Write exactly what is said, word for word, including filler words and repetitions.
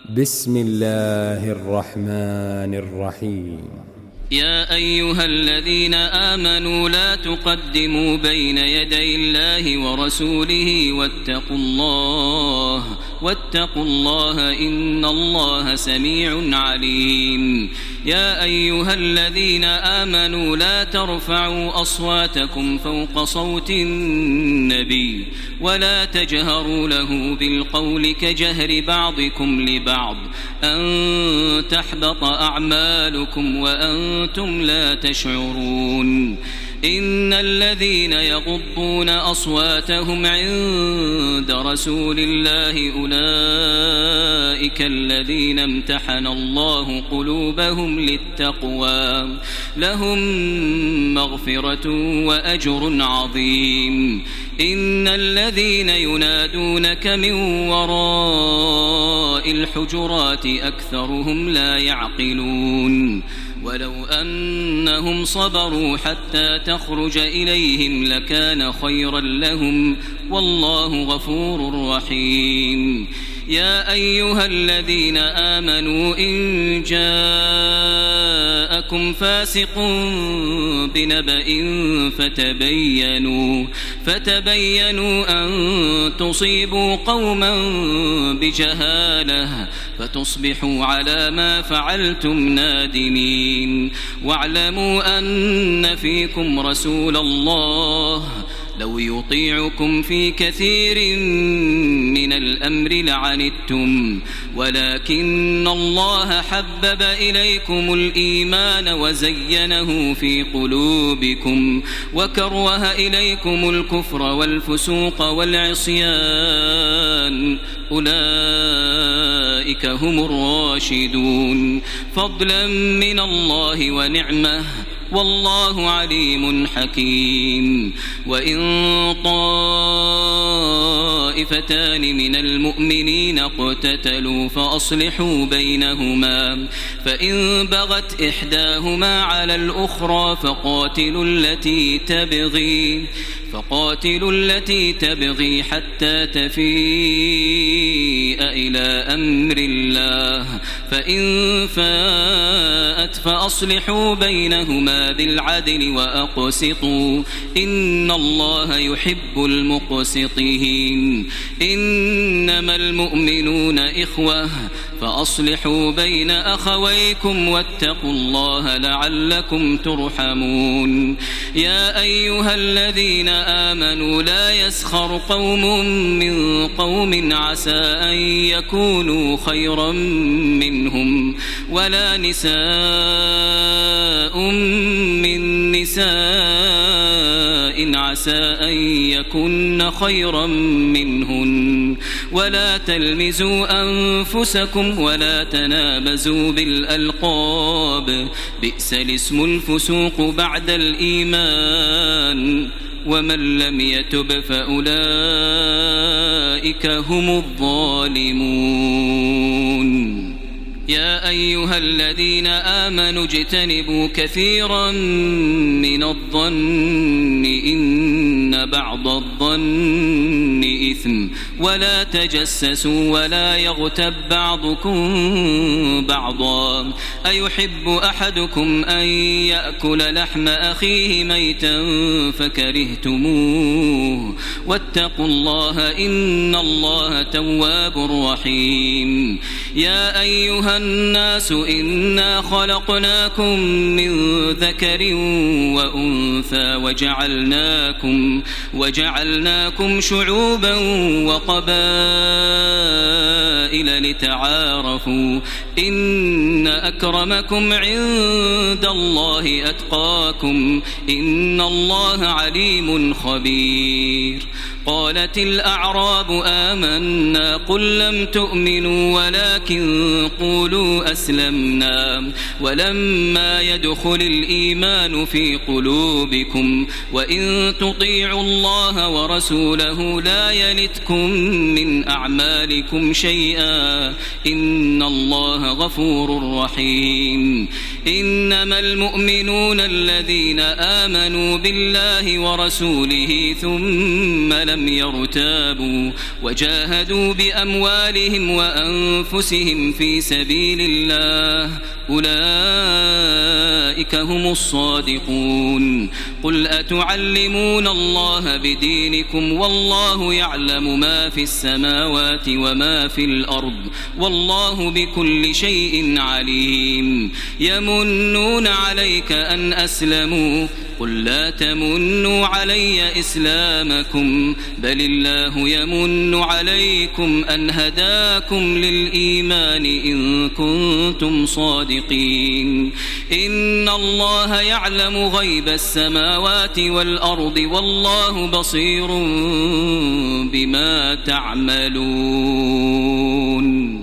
بسم الله الرحمن الرحيم. يا أيها الذين آمنوا لا تقدموا بين يدي الله ورسوله واتقوا الله واتقوا الله إن الله سميع عليم. يا أيها الذين آمنوا لا ترفعوا أصواتكم فوق صوت النبي ولا تجهروا له بالقول كجهر بعضكم لبعض أن تحبط أعمالكم وأنتم لا تشعرون. إن الذين يغضون أصواتهم عند رسول الله أولئك الذين امتحن الله قلوبهم للتقوى لهم مغفرة وأجر عظيم. إن الذين ينادونك من وراء الحجرات أكثرهم لا يعقلون. ولو أنهم صبروا حتى تخرج إليهم لكان خيرا لهم والله غفور رحيم. يا أيها الذين آمنوا إن جاءكم فاسق بنبأ فتبينوا فتبينوا أن تصيبوا قوما بجهالة فتصبحوا على ما فعلتم نادمين. واعلموا أن فيكم رسول الله لو يطيعكم في كثير من الأمر لعنتم ولكن الله حبب إليكم الإيمان وزينه في قلوبكم وكره إليكم الكفر والفسوق والعصيان أولئك هم الراشدون فضلا من الله ونعمه والله عليم حكيم. وإن طائفتان من المؤمنين اقتتلوا فأصلحوا بينهما فإن بغت إحداهما على الأخرى فقاتلوا التي تبغي فقاتلوا التي تبغي حتى تفيء إلى أمر الله فإن فاءت فأصلحوا بينهما بالعدل وأقسطوا إن الله يحب المقسطين. إنما المؤمنون إخوة فأصلحوا بين أخويكم واتقوا الله لعلكم ترحمون. يا أيها الذين آمنوا لا يسخر قوم من قوم عسى أن يكونوا خيرا منهم ولا نساء من نساء عسى أن يكن خيرا منهن ولا تلمزوا أنفسكم ولا تنابزوا بالألقاب بئس الاسم الفسوق بعد الإيمان ومن لم يتب فأولئك هم الظالمون. يا أيها الذين آمنوا اجتنبوا كثيرا من الظن إن بعض الظن إثم ولا تجسسوا ولا يغتب بعضكم بعضا أيحب أحدكم أن يأكل لحم أخيه ميتا فكرهتموه واتقوا الله إن الله تواب رحيم. يا أيها الناس إنا خلقناكم من ذكر وأنثى وجعلناكم وجعلناكم شعوبا وقبائل لتعارفوا إن أكرمكم عند الله أتقاكم إن الله عليم خبير. قالت الأعراب آمنا قل لم تؤمنوا ولكن قولوا أسلمنا ولما يدخل الإيمان في قلوبكم وإن تطيعوا الله ورسوله لا يلتكم من أعمالكم شيئا إن إن الله غفور رحيم إنما المؤمنون الذين آمنوا بالله ورسوله ثم لم يرتابوا وجاهدوا بأموالهم وأنفسهم في سبيل الله أولئك هم الصادقون قل أتعلمون الله بدينكم والله يعلم ما في السماوات وما في الأرض والله بكل شيء عليم يمنون عليك أن أسلموا قل لا تمنوا علي إسلامكم بل الله يمن عليكم أن هداكم للإيمان إن كنتم صادقين إن الله يعلم غيب السماوات والأرض والله بصير بما تعملون.